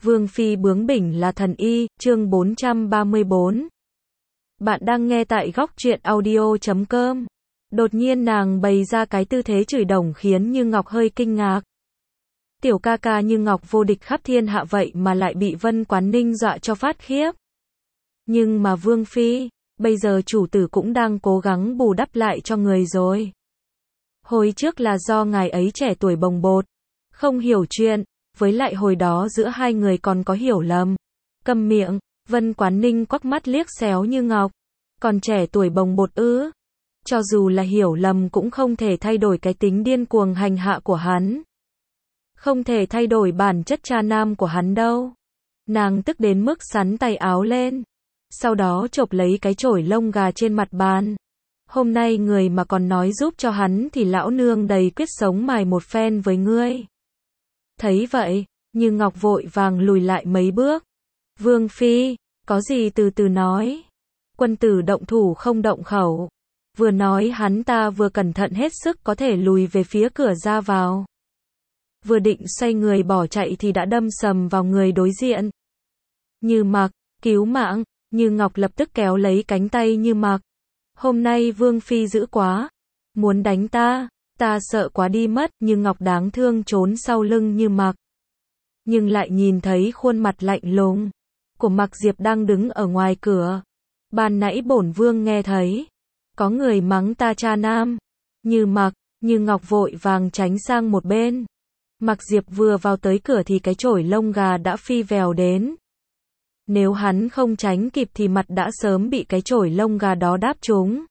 Vương phi bướng bỉnh là thần y, chương 434. Bạn đang nghe tại góc truyện audio.com. Đột nhiên nàng bày ra cái tư thế chửi đồng khiến Như Ngọc hơi kinh ngạc. Tiểu ca ca Như Ngọc vô địch khắp thiên hạ vậy mà lại bị Vân Quán Ninh dọa cho phát khiếp. Nhưng mà Vương phi, bây giờ chủ tử cũng đang cố gắng bù đắp lại cho người rồi. Hồi trước là do ngài ấy trẻ tuổi bồng bột, không hiểu chuyện, với lại hồi đó giữa hai người còn có hiểu lầm. Câm miệng, Vân Quán Ninh quắc mắt liếc xéo Như Ngọc. Còn trẻ tuổi bồng bột ư? Cho dù là hiểu lầm cũng không thể thay đổi cái tính điên cuồng hành hạ của hắn. Không thể thay đổi bản chất cha nam của hắn đâu. Nàng tức đến mức xắn tay áo lên. Sau đó chộp lấy cái chổi lông gà trên mặt bàn. Hôm nay người mà còn nói giúp cho hắn thì lão nương đầy quyết sống mài một phen với ngươi. Thấy vậy, Như Ngọc vội vàng lùi lại mấy bước. Vương phi, có gì từ từ nói. Quân tử động thủ không động khẩu. Vừa nói hắn ta vừa cẩn thận hết sức có thể lùi về phía cửa ra vào. Vừa định xoay người bỏ chạy thì đã đâm sầm vào người đối diện. Như Mặc, cứu mạng. Như Ngọc lập tức kéo lấy cánh tay Như Mặc. Hôm nay Vương phi dữ quá, muốn đánh ta sợ quá đi mất. Như Ngọc đáng thương trốn sau lưng Như Mặc. Nhưng lại nhìn thấy khuôn mặt lạnh lùng của Mặc Diệp đang đứng ở ngoài cửa. Ban nãy bổn vương nghe thấy có người mắng ta cha nam. Như Mặc, Như Ngọc vội vàng tránh sang một bên. Mặc Diệp vừa vào tới cửa thì cái chổi lông gà đã phi vèo đến. Nếu hắn không tránh kịp thì mặt đã sớm bị cái chổi lông gà đó đáp trúng.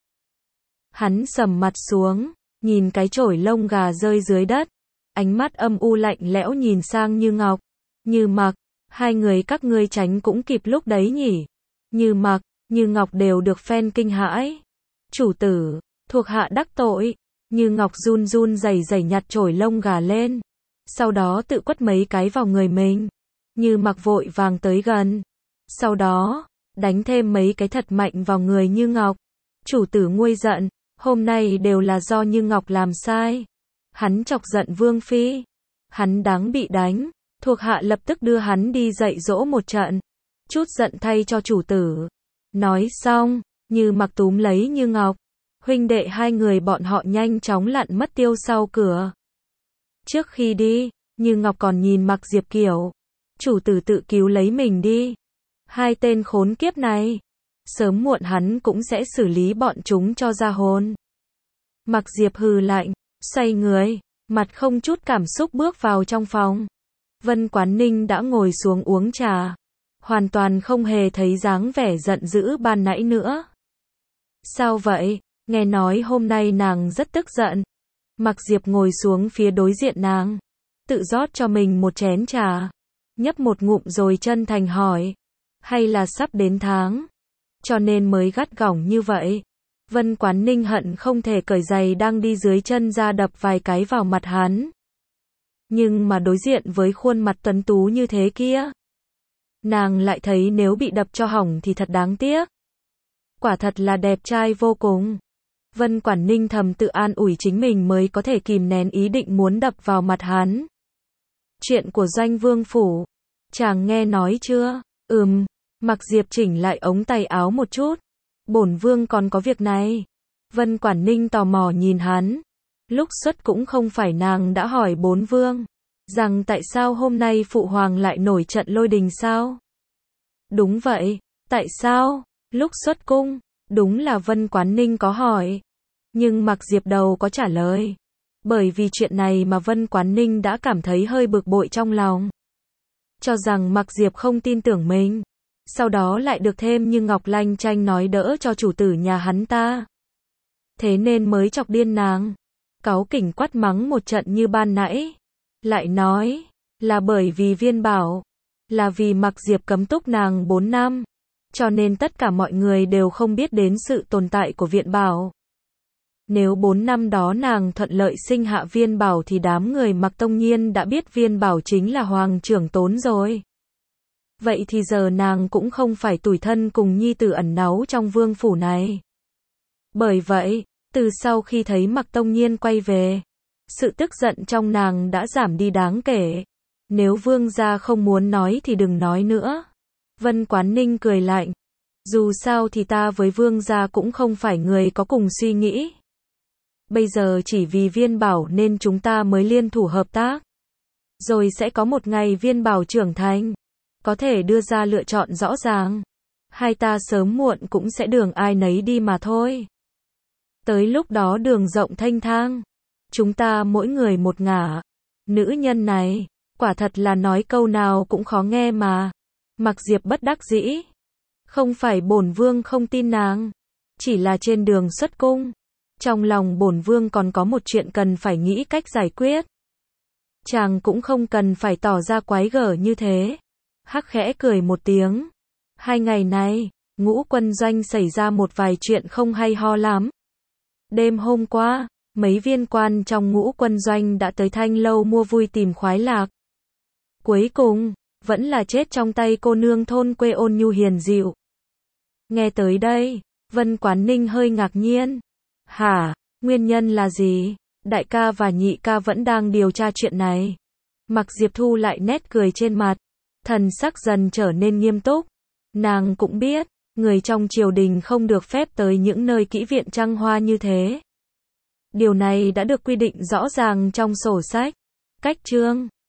Hắn sầm mặt xuống, nhìn cái chổi lông gà rơi dưới đất. Ánh mắt âm u lạnh lẽo nhìn sang Như Ngọc. Như Mặc, hai người các ngươi tránh cũng kịp lúc đấy nhỉ. Như Mặc, Như Ngọc đều được phen kinh hãi. Chủ tử, thuộc hạ đắc tội. Như Ngọc run run rẩy rẩy nhặt chổi lông gà lên. Sau đó tự quất mấy cái vào người mình. Như Mặc vội vàng tới gần. Sau đó, đánh thêm mấy cái thật mạnh vào người Như Ngọc. Chủ tử nguôi giận, hôm nay đều là do Như Ngọc làm sai. Hắn chọc giận Vương phi. Hắn đáng bị đánh. Thuộc hạ lập tức đưa hắn đi dạy dỗ một trận. Chút giận thay cho chủ tử. Nói xong, Như Mặc túm lấy Như Ngọc. Huynh đệ hai người bọn họ nhanh chóng lặn mất tiêu sau cửa. Trước khi đi, Như Ngọc còn nhìn Mặc Diệp kiểu. Chủ tử tự cứu lấy mình đi. Hai tên khốn kiếp này. Sớm muộn hắn cũng sẽ xử lý bọn chúng cho ra hồn. Mặc Diệp hừ lạnh, xoay người, mặt không chút cảm xúc bước vào trong phòng. Vân Quán Ninh đã ngồi xuống uống trà. Hoàn toàn không hề thấy dáng vẻ giận dữ ban nãy nữa. Sao vậy? Nghe nói hôm nay nàng rất tức giận. Mặc Diệp ngồi xuống phía đối diện nàng. Tự rót cho mình một chén trà. Nhấp một ngụm rồi chân thành hỏi. Hay là sắp đến tháng, cho nên mới gắt gỏng như vậy. Vân Quán Ninh hận không thể cởi giày đang đi dưới chân ra đập vài cái vào mặt hắn. Nhưng mà đối diện với khuôn mặt tuấn tú như thế kia, nàng lại thấy nếu bị đập cho hỏng thì thật đáng tiếc. Quả thật là đẹp trai vô cùng. Vân Quán Ninh thầm tự an ủi chính mình mới có thể kìm nén ý định muốn đập vào mặt hắn. Chuyện của Doanh Vương phủ, chàng nghe nói chưa? Mặc Diệp chỉnh lại ống tay áo một chút. Bổn vương còn có việc này. Vân Quán Ninh tò mò nhìn hắn. Lúc xuất cũng không phải nàng đã hỏi bốn vương rằng tại sao hôm nay phụ hoàng lại nổi trận lôi đình sao? Đúng vậy, tại sao? Lúc xuất cung, đúng là Vân Quán Ninh có hỏi. Nhưng Mặc Diệp đâu có trả lời. Bởi vì chuyện này mà Vân Quán Ninh đã cảm thấy hơi bực bội trong lòng. Cho rằng Mặc Diệp không tin tưởng mình. Sau đó lại được thêm Như Ngọc lanh chanh nói đỡ cho chủ tử nhà hắn ta. Thế nên mới chọc điên nàng. Cáu kỉnh quát mắng một trận như ban nãy. Lại nói, là bởi vì Viên Bảo. Là vì Mặc Diệp cấm túc nàng 4 năm. Cho nên tất cả mọi người đều không biết đến sự tồn tại của Viện Bảo. Nếu 4 năm đó nàng thuận lợi sinh hạ Viên Bảo thì đám người Mặc Tông Nhiên đã biết Viên Bảo chính là Hoàng trưởng Tốn rồi. Vậy thì giờ nàng cũng không phải tủi thân cùng nhi tử ẩn náu trong vương phủ này. Bởi vậy, từ sau khi thấy Mặc Tông Nhiên quay về, sự tức giận trong nàng đã giảm đi đáng kể. Nếu vương gia không muốn nói thì đừng nói nữa. Vân Quán Ninh cười lạnh. Dù sao thì ta với vương gia cũng không phải người có cùng suy nghĩ. Bây giờ chỉ vì Viên Bảo nên chúng ta mới liên thủ hợp tác. Rồi sẽ có một ngày Viên Bảo trưởng thành, có thể đưa ra lựa chọn rõ ràng. Hai ta sớm muộn cũng sẽ đường ai nấy đi mà thôi. Tới lúc đó đường rộng thênh thang, chúng ta mỗi người một ngả. Nữ nhân này, quả thật là nói câu nào cũng khó nghe mà. Mặc Diệp bất đắc dĩ. Không phải bổn vương không tin nàng, chỉ là trên đường xuất cung, trong lòng bổn vương còn có một chuyện cần phải nghĩ cách giải quyết. Chàng cũng không cần phải tỏ ra quái gở như thế. Hắc khẽ cười một tiếng. 2 ngày này, Ngũ Quân Doanh xảy ra một vài chuyện không hay ho lắm. Đêm hôm qua, mấy viên quan trong Ngũ Quân Doanh đã tới Thanh Lâu mua vui tìm khoái lạc. Cuối cùng, vẫn là chết trong tay cô nương thôn quê ôn nhu hiền dịu. Nghe tới đây, Vân Quán Ninh hơi ngạc nhiên. Hả, nguyên nhân là gì? Đại ca và nhị ca vẫn đang điều tra chuyện này. Mặc Diệp thu lại nét cười trên mặt, thần sắc dần trở nên nghiêm túc. Nàng cũng biết, người trong triều đình không được phép tới những nơi kỹ viện trăng hoa như thế. Điều này đã được quy định rõ ràng trong sổ sách. Cách chương